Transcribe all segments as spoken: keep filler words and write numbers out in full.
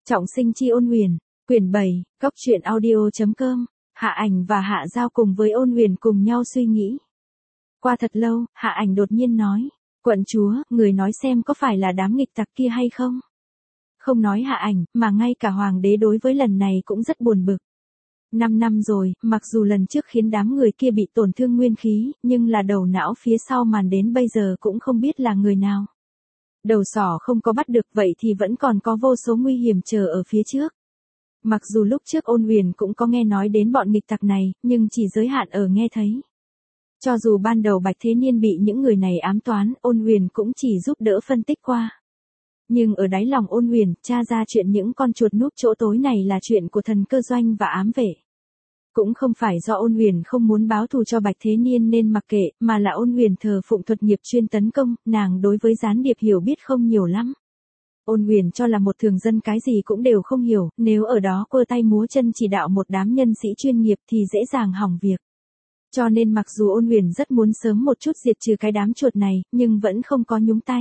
Trọng sinh chi Ôn Huyền, quyển bảy, góc truyện audio.com, Hạ Ảnh và Hạ Giao cùng với Ôn Huyền cùng nhau suy nghĩ. Qua thật lâu, Hạ Ảnh đột nhiên nói, quận chúa, người nói xem có phải là đám nghịch tặc kia hay không? Không nói Hạ Ảnh, mà ngay cả hoàng đế đối với lần này cũng rất buồn bực. Năm năm rồi, mặc dù lần trước khiến đám người kia bị tổn thương nguyên khí, nhưng là đầu não phía sau màn đến bây giờ cũng không biết là người nào. Đầu sỏ không có bắt được vậy thì vẫn còn có vô số nguy hiểm chờ ở phía trước. Mặc dù lúc trước Ôn Huyền cũng có nghe nói đến bọn nghịch tặc này, nhưng chỉ giới hạn ở nghe thấy. Cho dù ban đầu Bạch Thế Niên bị những người này ám toán, Ôn Huyền cũng chỉ giúp đỡ phân tích qua. Nhưng ở đáy lòng Ôn Huyền, tra ra chuyện những con chuột núp chỗ tối này là chuyện của thần cơ doanh và ám vệ. Cũng không phải do Ôn Huyền không muốn báo thù cho Bạch Thế Niên nên mặc kệ, mà là Ôn Huyền thờ phụng thuật nghiệp chuyên tấn công, nàng đối với gián điệp hiểu biết không nhiều lắm. Ôn Huyền cho là một thường dân cái gì cũng đều không hiểu, nếu ở đó quơ tay múa chân chỉ đạo một đám nhân sĩ chuyên nghiệp thì dễ dàng hỏng việc. Cho nên mặc dù Ôn Huyền rất muốn sớm một chút diệt trừ cái đám chuột này, nhưng vẫn không có nhúng tay.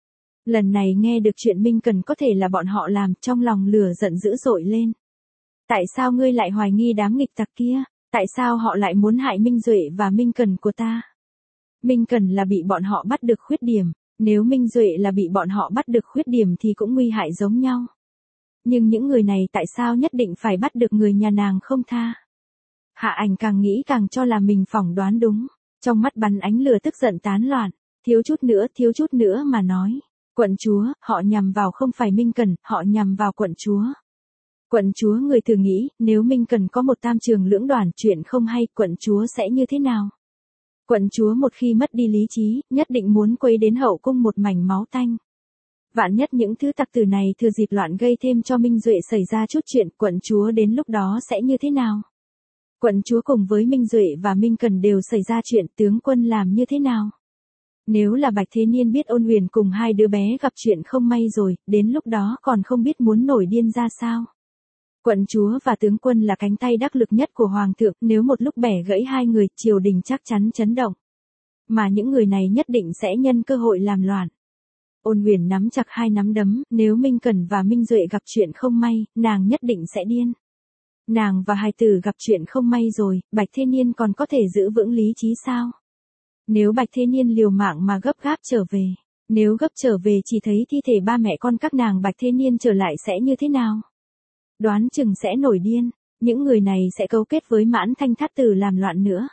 Lần này nghe được chuyện Minh Cần có thể là bọn họ làm, trong lòng lửa giận dữ dội lên. Tại sao ngươi lại hoài nghi đám nghịch tặc kia? Tại sao họ lại muốn hại Minh Duệ và Minh Cần của ta? Minh Cần là bị bọn họ bắt được khuyết điểm, nếu Minh Duệ là bị bọn họ bắt được khuyết điểm thì cũng nguy hại giống nhau. Nhưng những người này tại sao nhất định phải bắt được người nhà nàng không tha? Hạ Ảnh càng nghĩ càng cho là mình phỏng đoán đúng, trong mắt bắn ánh lửa tức giận tán loạn, thiếu chút nữa thiếu chút nữa mà nói. Quận chúa, họ nhằm vào không phải Minh Cần, họ nhằm vào quận chúa. Quận chúa người thử nghĩ, nếu Minh Cần có một tam trường lưỡng đoàn chuyện không hay, quận chúa sẽ như thế nào? Quận chúa một khi mất đi lý trí, nhất định muốn quấy đến hậu cung một mảnh máu tanh. Vạn nhất những thứ tặc tử này thừa dịp loạn gây thêm cho Minh Duệ xảy ra chút chuyện, quận chúa đến lúc đó sẽ như thế nào? Quận chúa cùng với Minh Duệ và Minh Cần đều xảy ra chuyện, tướng quân làm như thế nào? Nếu là Bạch Thế Niên biết Ôn Huyền cùng hai đứa bé gặp chuyện không may rồi, đến lúc đó còn không biết muốn nổi điên ra sao. Quận chúa và tướng quân là cánh tay đắc lực nhất của Hoàng thượng, nếu một lúc bẻ gãy hai người, triều đình chắc chắn chấn động. Mà những người này nhất định sẽ nhân cơ hội làm loạn. Ôn Huyền nắm chặt hai nắm đấm, nếu Minh Cần và Minh Duệ gặp chuyện không may, nàng nhất định sẽ điên. Nàng và hài tử gặp chuyện không may rồi, Bạch Thế Niên còn có thể giữ vững lý trí sao? Nếu Bạch Thế Niên liều mạng mà gấp gáp trở về, nếu gấp trở về chỉ thấy thi thể ba mẹ con các nàng Bạch Thế Niên trở lại sẽ như thế nào? Đoán chừng sẽ nổi điên, những người này sẽ cấu kết với Mãn Thanh Thát Tử làm loạn nữa.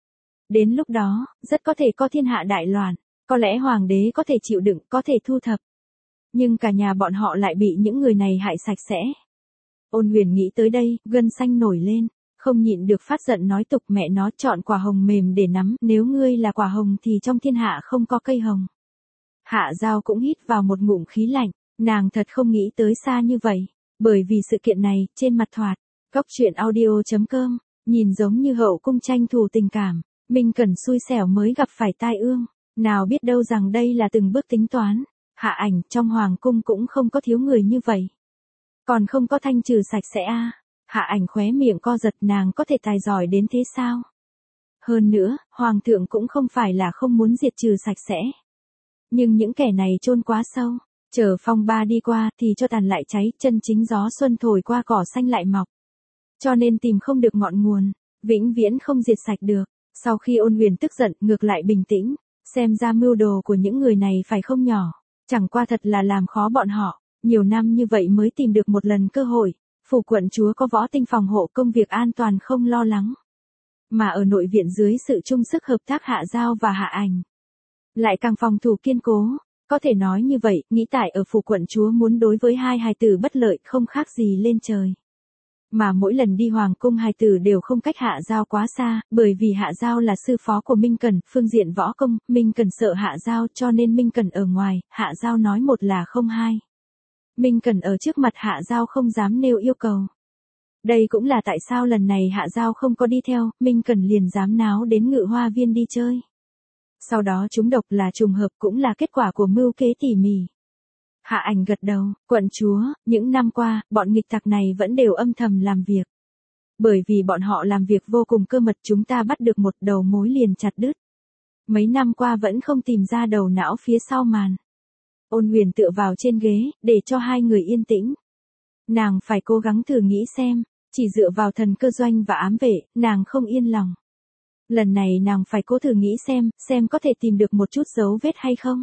Đến lúc đó, rất có thể có thiên hạ đại loạn, có lẽ hoàng đế có thể chịu đựng, có thể thu thập. Nhưng cả nhà bọn họ lại bị những người này hại sạch sẽ. Ôn Huyền nghĩ tới đây, gân xanh nổi lên, không nhịn được phát giận nói tục mẹ nó chọn quả hồng mềm để nắm, nếu ngươi là quả hồng thì trong thiên hạ không có cây hồng. Hạ Giao cũng hít vào một ngụm khí lạnh, nàng thật không nghĩ tới xa như vậy. Bởi vì sự kiện này, trên mặt thoạt, góc truyện audio.com, nhìn giống như hậu cung tranh thủ tình cảm, Minh Cần xui xẻo mới gặp phải tai ương, nào biết đâu rằng đây là từng bước tính toán, Hạ Ảnh trong hoàng cung cũng không có thiếu người như vậy. Còn không có thanh trừ sạch sẽ a. Hạ Ảnh khóe miệng co giật, nàng có thể tài giỏi đến thế sao? Hơn nữa, hoàng thượng cũng không phải là không muốn diệt trừ sạch sẽ. Nhưng những kẻ này chôn quá sâu. Chờ phong ba đi qua thì cho tàn lại cháy, chân chính gió xuân thổi qua cỏ xanh lại mọc. Cho nên tìm không được ngọn nguồn, vĩnh viễn không diệt sạch được. Sau khi Ôn Huyền tức giận, ngược lại bình tĩnh, xem ra mưu đồ của những người này phải không nhỏ. Chẳng qua thật là làm khó bọn họ, nhiều năm như vậy mới tìm được một lần cơ hội. Phủ quận chúa có võ tinh phòng hộ, công việc an toàn không lo lắng. Mà ở nội viện dưới sự chung sức hợp tác Hạ Giao và Hạ Ảnh, lại càng phòng thủ kiên cố. Có thể nói như vậy, nghĩ tại ở phủ quận chúa muốn đối với hai hài tử bất lợi không khác gì lên trời. Mà mỗi lần đi hoàng cung hài tử đều không cách Hạ Giao quá xa, bởi vì Hạ Giao là sư phó của Minh Cần, phương diện võ công, Minh Cần sợ Hạ Giao cho nên Minh Cần ở ngoài, Hạ Giao nói một là không hai. Minh Cần ở trước mặt Hạ Giao không dám nêu yêu cầu. Đây cũng là tại sao lần này Hạ Giao không có đi theo, Minh Cần liền dám náo đến Ngự Hoa Viên đi chơi. Sau đó trúng độc là trùng hợp, cũng là kết quả của mưu kế tỉ mỉ. Hạ Ảnh gật đầu, quận chúa, những năm qua, bọn nghịch tặc này vẫn đều âm thầm làm việc. Bởi vì bọn họ làm việc vô cùng cơ mật, chúng ta bắt được một đầu mối liền chặt đứt. Mấy năm qua vẫn không tìm ra đầu não phía sau màn. Ôn Huyền tựa vào trên ghế, để cho hai người yên tĩnh. Nàng phải cố gắng thử nghĩ xem, chỉ dựa vào thần cơ doanh và ám vệ, nàng không yên lòng. Lần này nàng phải cố thử nghĩ xem, xem có thể tìm được một chút dấu vết hay không.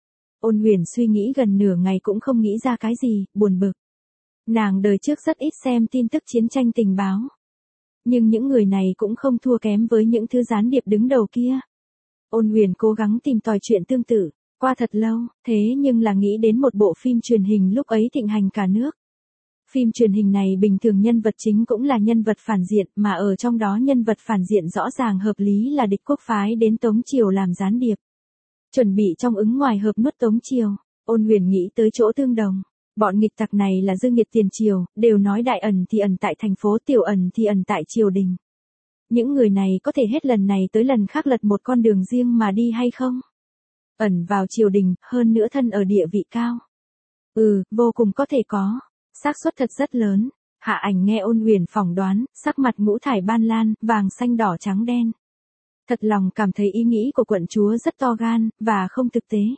Ôn Huyền suy nghĩ gần nửa ngày cũng không nghĩ ra cái gì, buồn bực. Nàng đời trước rất ít xem tin tức chiến tranh tình báo. Nhưng những người này cũng không thua kém với những thứ gián điệp đứng đầu kia. Ôn Huyền cố gắng tìm tòi chuyện tương tự, qua thật lâu, thế nhưng là nghĩ đến một bộ phim truyền hình lúc ấy thịnh hành cả nước. Phim truyền hình này bình thường nhân vật chính cũng là nhân vật phản diện, mà ở trong đó nhân vật phản diện rõ ràng hợp lý là địch quốc phái đến Tống Triều làm gián điệp. Chuẩn bị trong ứng ngoài hợp nuốt Tống Triều, Ôn Huyền nghĩ tới chỗ tương đồng. Bọn nghịch tặc này là dương nhiệt tiền triều, đều nói đại ẩn thì ẩn tại thành phố, tiểu ẩn thì ẩn tại triều đình. Những người này có thể hết lần này tới lần khác lật một con đường riêng mà đi hay không? Ẩn vào triều đình, hơn nữa thân ở địa vị cao. Ừ, vô cùng có thể có. Xác suất thật rất lớn. Hạ Ảnh nghe Ôn Huyền phỏng đoán, sắc mặt ngũ thải ban lan, vàng xanh đỏ trắng đen. Thật lòng cảm thấy ý nghĩ của quận chúa rất to gan, và không thực tế.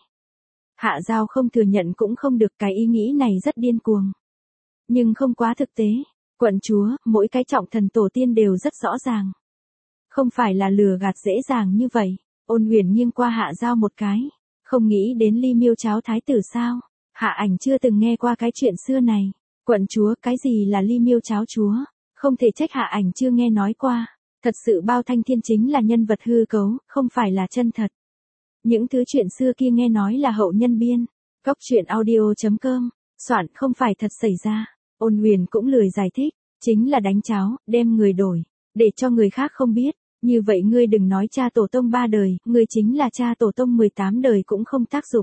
Hạ Giao không thừa nhận cũng không được, cái ý nghĩ này rất điên cuồng. Nhưng không quá thực tế. Quận chúa, mỗi cái trọng thần tổ tiên đều rất rõ ràng. Không phải là lừa gạt dễ dàng như vậy. Ôn Huyền nghiêng qua Hạ Giao một cái. Không nghĩ đến ly miêu cháo thái tử sao? Hạ Ảnh chưa từng nghe qua cái chuyện xưa này. Quận chúa, cái gì là ly miêu cháo chúa? Không thể trách Hạ Ảnh chưa nghe nói qua. Thật sự Bao Thanh Thiên chính là nhân vật hư cấu, không phải là chân thật. Những thứ chuyện xưa kia nghe nói là hậu nhân biên. Cóc truyện audio chấm com, soạn không phải thật xảy ra. Ôn Huyền cũng lười giải thích, chính là đánh cháo, đem người đổi, để cho người khác không biết. Như vậy ngươi đừng nói cha tổ tông ba đời, ngươi chính là cha tổ tông mười tám đời cũng không tác dụng.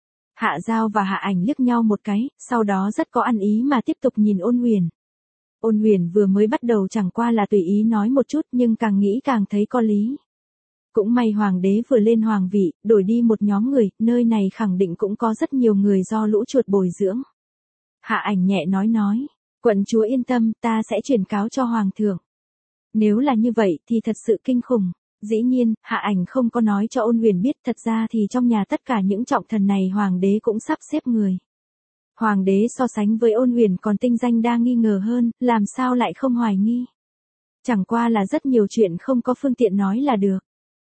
Hạ Giao và Hạ Ảnh liếc nhau một cái, sau đó rất có ăn ý mà tiếp tục nhìn Ôn Huyền. Ôn Huyền vừa mới bắt đầu chẳng qua là tùy ý nói một chút, nhưng càng nghĩ càng thấy có lý. Cũng may hoàng đế vừa lên hoàng vị, đổi đi một nhóm người, nơi này khẳng định cũng có rất nhiều người do lũ chuột bồi dưỡng. Hạ Ảnh nhẹ nói nói, quận chúa yên tâm, ta sẽ truyền cáo cho hoàng thượng. Nếu là như vậy thì thật sự kinh khủng. Dĩ nhiên, Hạ Ảnh không có nói cho Ôn Huyền biết, thật ra thì trong nhà tất cả những trọng thần này hoàng đế cũng sắp xếp người. Hoàng đế so sánh với Ôn Huyền còn tinh danh đa nghi ngờ hơn, làm sao lại không hoài nghi. Chẳng qua là rất nhiều chuyện không có phương tiện nói là được.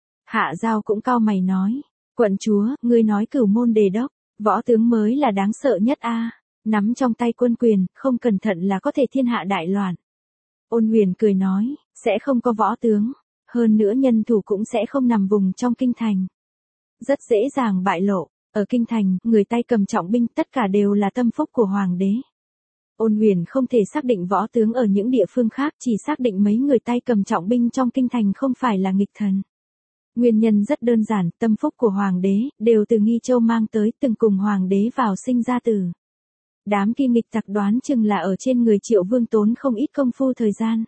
Hạ Giao cũng cau mày nói, quận chúa, ngươi nói Cửu Môn Đề Đốc, võ tướng mới là đáng sợ nhất a, nắm trong tay quân quyền, không cẩn thận là có thể thiên hạ đại loạn. Ôn Huyền cười nói, sẽ không có võ tướng, hơn nữa nhân thủ cũng sẽ không nằm vùng trong kinh thành. Rất dễ dàng bại lộ, ở kinh thành, người tay cầm trọng binh tất cả đều là tâm phúc của hoàng đế. Ôn Huyền không thể xác định võ tướng ở những địa phương khác, chỉ xác định mấy người tay cầm trọng binh trong kinh thành không phải là nghịch thần. Nguyên nhân rất đơn giản, tâm phúc của hoàng đế, đều từ Nghi Châu mang tới, từng cùng hoàng đế vào sinh ra tử. Đám kia nghịch tặc đoán chừng là ở trên người Triệu Vương tốn không ít công phu thời gian.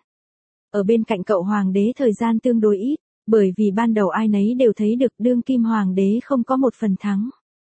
Ở bên cạnh cậu hoàng đế thời gian tương đối ít, bởi vì ban đầu ai nấy đều thấy được đương kim hoàng đế không có một phần thắng.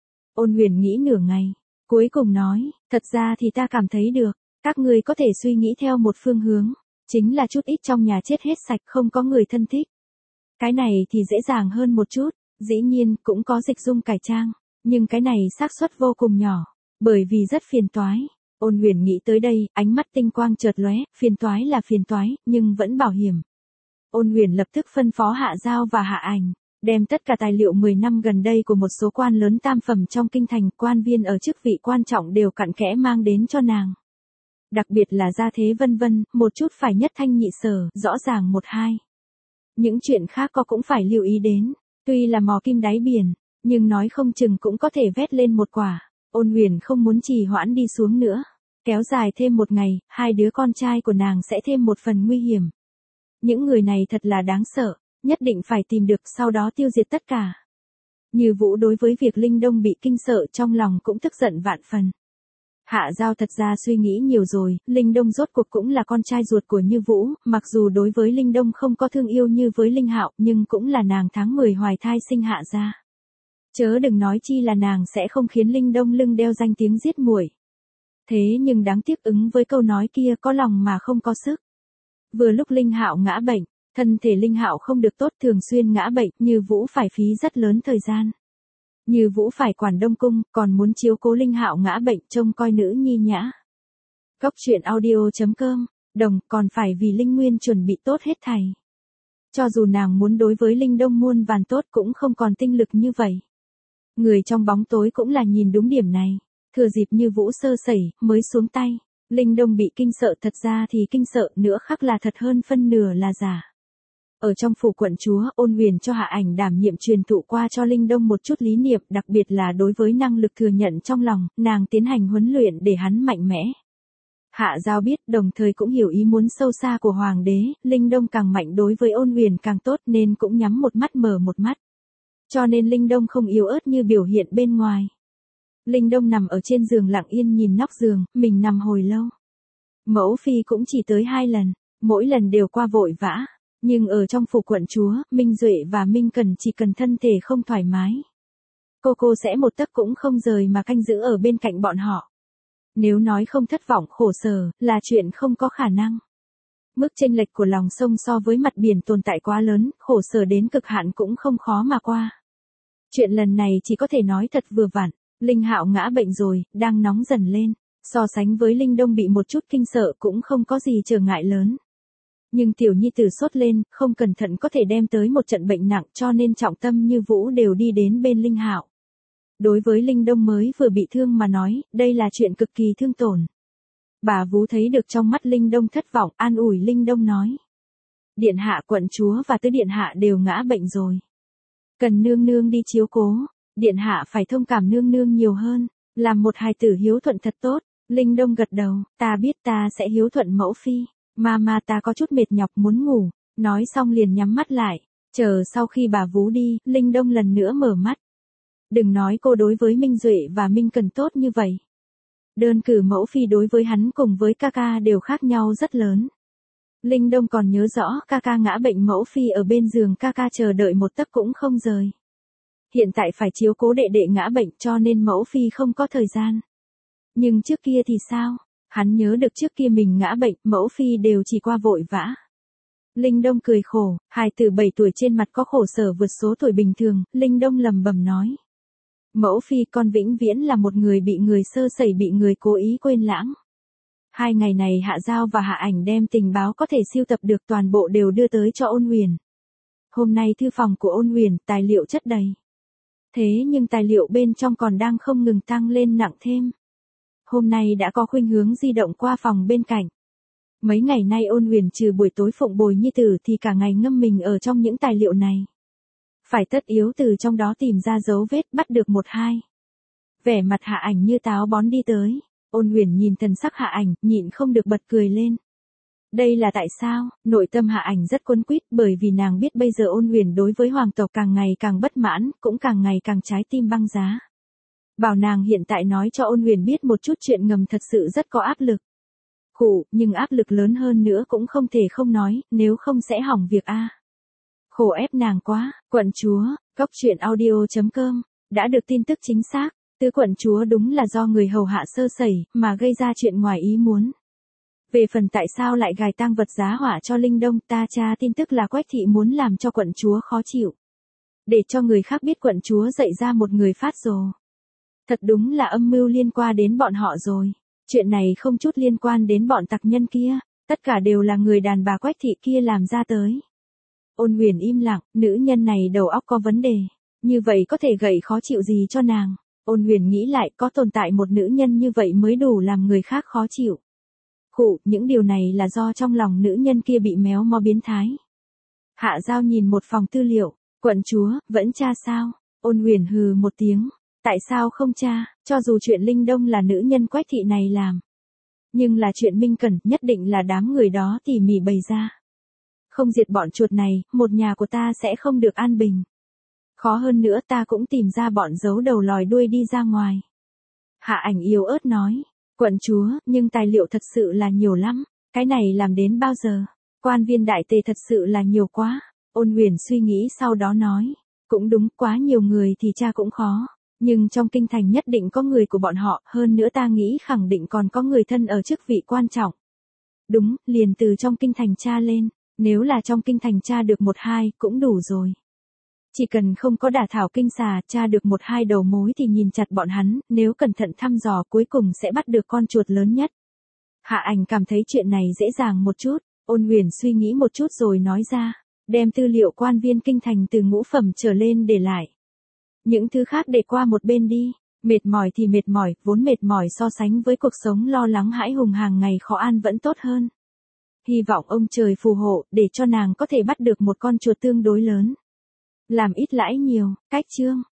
Ôn Huyền nghĩ nửa ngày, cuối cùng nói, thật ra thì ta cảm thấy được, các ngươi có thể suy nghĩ theo một phương hướng, chính là chút ít trong nhà chết hết sạch không có người thân thích. Cái này thì dễ dàng hơn một chút, dĩ nhiên cũng có dịch dung cải trang, nhưng cái này xác suất vô cùng nhỏ, bởi vì rất phiền toái. Ôn Huyền nghĩ tới đây, ánh mắt tinh quang chợt lóe, phiền toái là phiền toái, nhưng vẫn bảo hiểm. Ôn Huyền lập tức phân phó Hạ Giao và Hạ Ảnh, đem tất cả tài liệu mười năm gần đây của một số quan lớn tam phẩm trong kinh thành, quan viên ở chức vị quan trọng đều cặn kẽ mang đến cho nàng. Đặc biệt là gia thế vân vân, một chút phải nhất thanh nhị sở, rõ ràng một hai. Những chuyện khác có cũng phải lưu ý đến, tuy là mò kim đáy biển, nhưng nói không chừng cũng có thể vét lên một quả. Ôn Huyền không muốn trì hoãn đi xuống nữa, kéo dài thêm một ngày, hai đứa con trai của nàng sẽ thêm một phần nguy hiểm. Những người này thật là đáng sợ, nhất định phải tìm được sau đó tiêu diệt tất cả. Như Vũ đối với việc Linh Đông bị kinh sợ trong lòng cũng tức giận vạn phần. Hạ Giao thật ra suy nghĩ nhiều rồi, Linh Đông rốt cuộc cũng là con trai ruột của Như Vũ, mặc dù đối với Linh Đông không có thương yêu như với Linh Hạo, nhưng cũng là nàng tháng mười hoài thai sinh hạ ra. Chớ đừng nói chi là nàng sẽ không khiến Linh Đông lưng đeo danh tiếng giết muội. Thế nhưng đáng tiếc ứng với câu nói kia, có lòng mà không có sức. Vừa lúc Linh Hạo ngã bệnh, thân thể Linh Hạo không được tốt, thường xuyên ngã bệnh, Như Vũ phải phí rất lớn thời gian. Như Vũ phải quản Đông cung, còn muốn chiếu cố Linh Hạo ngã bệnh, trông coi nữ nhi nhã. Cóc truyện audio chấm com, đồng còn phải vì Linh Nguyên chuẩn bị tốt hết thảy. Cho dù nàng muốn đối với Linh Đông muôn vàn tốt cũng không còn tinh lực như vậy. Người trong bóng tối cũng là nhìn đúng điểm này. Thừa dịp như Vũ sơ sẩy, mới xuống tay. Linh Đông bị kinh sợ, thật ra thì kinh sợ nữa khác là thật hơn phân nửa là giả. Ở trong phủ quận chúa, Ôn Huyền cho Hạ Ảnh đảm nhiệm truyền thụ qua cho Linh Đông một chút lý niệm, đặc biệt là đối với năng lực thừa nhận trong lòng, nàng tiến hành huấn luyện để hắn mạnh mẽ. Hạ Giao biết, đồng thời cũng hiểu ý muốn sâu xa của Hoàng đế, Linh Đông càng mạnh đối với Ôn Huyền càng tốt nên cũng nhắm một mắt mở một mắt. Cho nên Linh Đông không yếu ớt như biểu hiện bên ngoài. Linh Đông nằm ở trên giường lặng yên nhìn nóc giường, mình nằm hồi lâu. Mẫu phi cũng chỉ tới hai lần, mỗi lần đều qua vội vã. Nhưng ở trong phủ quận chúa, Minh Duệ và Minh Cần chỉ cần thân thể không thoải mái. Cô cô sẽ một tấc cũng không rời mà canh giữ ở bên cạnh bọn họ. Nếu nói không thất vọng khổ sở, là chuyện không có khả năng. Mức chênh lệch của lòng sông so với mặt biển tồn tại quá lớn, khổ sở đến cực hạn cũng không khó mà qua. Chuyện lần này chỉ có thể nói thật vừa vặn. Linh Hạo ngã bệnh rồi, đang nóng dần lên. So sánh với Linh Đông bị một chút kinh sợ cũng không có gì trở ngại lớn. Nhưng tiểu nhi tử sốt lên, không cẩn thận có thể đem tới một trận bệnh nặng, cho nên trọng tâm như Vũ đều đi đến bên Linh Hạo. Đối với Linh Đông mới vừa bị thương mà nói, đây là chuyện cực kỳ thương tổn. Bà Vũ thấy được trong mắt Linh Đông thất vọng, an ủi Linh Đông nói. Điện hạ quận chúa và tứ điện hạ đều ngã bệnh rồi. Cần nương nương đi chiếu cố, điện hạ phải thông cảm nương nương nhiều hơn, làm một hài tử hiếu thuận thật tốt. Linh Đông gật đầu, ta biết ta sẽ hiếu thuận mẫu phi. Mama ta có chút mệt nhọc muốn ngủ, nói xong liền nhắm mắt lại, chờ sau khi bà Vú đi, Linh Đông lần nữa mở mắt. Đừng nói cô đối với Minh Duệ và Minh Cần tốt như vậy. Đơn cử mẫu phi đối với hắn cùng với ca ca đều khác nhau rất lớn. Linh Đông còn nhớ rõ ca ca ngã bệnh mẫu phi ở bên giường ca ca chờ đợi một tấc cũng không rời. Hiện tại phải chiếu cố đệ đệ ngã bệnh cho nên mẫu phi không có thời gian. Nhưng trước kia thì sao? Hắn nhớ được trước kia mình ngã bệnh, mẫu phi đều chỉ qua vội vã. Linh Đông cười khổ, hài tử bảy tuổi trên mặt có khổ sở vượt số tuổi bình thường, Linh Đông lầm bầm nói. Mẫu phi con vĩnh viễn là một người bị người sơ sẩy bị người cố ý quên lãng. Hai ngày này Hạ Giao và Hạ Ảnh đem tình báo có thể siêu tập được toàn bộ đều đưa tới cho Ôn Huyền. Hôm nay thư phòng của Ôn Huyền tài liệu chất đầy. Thế nhưng tài liệu bên trong còn đang không ngừng tăng lên nặng thêm. Hôm nay đã có khuynh hướng di động qua phòng bên cạnh. Mấy ngày nay Ôn Huyền trừ buổi tối phụng bồi nhi tử thì cả ngày ngâm mình ở trong những tài liệu này. Phải tất yếu từ trong đó tìm ra dấu vết bắt được một hai. Vẻ mặt Hạ Ảnh như táo bón đi tới. Ôn Huyền nhìn thần sắc Hạ Ảnh, nhịn không được bật cười lên. Đây là tại sao? Nội tâm Hạ Ảnh rất quấn quýt bởi vì nàng biết bây giờ Ôn Huyền đối với hoàng tộc càng ngày càng bất mãn, cũng càng ngày càng trái tim băng giá. Bảo nàng hiện tại nói cho Ôn Huyền biết một chút chuyện ngầm thật sự rất có áp lực. Khổ, nhưng áp lực lớn hơn nữa cũng không thể không nói, nếu không sẽ hỏng việc a. Khổ ép nàng quá, quận chúa, cóc truyện audio chấm com, đã được tin tức chính xác, tứ quận chúa đúng là do người hầu hạ sơ sẩy, mà gây ra chuyện ngoài ý muốn. Về phần tại sao lại gài tang vật giá hỏa cho Linh Đông, ta tra tin tức là Quách thị muốn làm cho quận chúa khó chịu. Để cho người khác biết quận chúa dạy ra một người phát rồ. Thật đúng là âm mưu liên quan đến bọn họ rồi. Chuyện này không chút liên quan đến bọn tặc nhân kia, tất cả đều là người đàn bà Quách thị kia làm ra tới. Ôn Huyền im lặng, nữ nhân này đầu óc có vấn đề, như vậy có thể gây khó chịu gì cho nàng. Ôn Huyền nghĩ lại có tồn tại một nữ nhân như vậy mới đủ làm người khác khó chịu. Khụ, những điều này là do trong lòng nữ nhân kia bị méo mó biến thái. Hạ Giao nhìn một phòng tư liệu, quận chúa, vẫn tra sao? Ôn Huyền hừ một tiếng. Tại sao không tra, cho dù chuyện Linh Đông là nữ nhân Quách thị này làm. Nhưng là chuyện Minh Cẩn nhất định là đám người đó tỉ mỉ bày ra. Không diệt bọn chuột này, một nhà của ta sẽ không được an bình. Khó hơn nữa ta cũng tìm ra bọn giấu đầu lòi đuôi đi ra ngoài. Hạ Ảnh yếu ớt nói, quận chúa, nhưng tài liệu thật sự là nhiều lắm, cái này làm đến bao giờ? Quan viên đại tề thật sự là nhiều quá. Ôn Huyền suy nghĩ sau đó nói, cũng đúng, quá nhiều người thì cha cũng khó. Nhưng trong kinh thành nhất định có người của bọn họ, hơn nữa ta nghĩ khẳng định còn có người thân ở chức vị quan trọng. Đúng, liền từ trong kinh thành tra lên, nếu là trong kinh thành tra được một hai cũng đủ rồi. Chỉ cần không có đả thảo kinh xà, tra được một hai đầu mối thì nhìn chặt bọn hắn, nếu cẩn thận thăm dò cuối cùng sẽ bắt được con chuột lớn nhất. Hạ Ảnh cảm thấy chuyện này dễ dàng một chút, Ôn Huyền suy nghĩ một chút rồi nói ra, đem tư liệu quan viên kinh thành từ ngũ phẩm trở lên để lại. Những thứ khác để qua một bên đi, mệt mỏi thì mệt mỏi, vốn mệt mỏi so sánh với cuộc sống lo lắng hãi hùng hàng ngày khó an vẫn tốt hơn. Hy vọng ông trời phù hộ, để cho nàng có thể bắt được một con chuột tương đối lớn. Làm ít lãi nhiều, cách chương.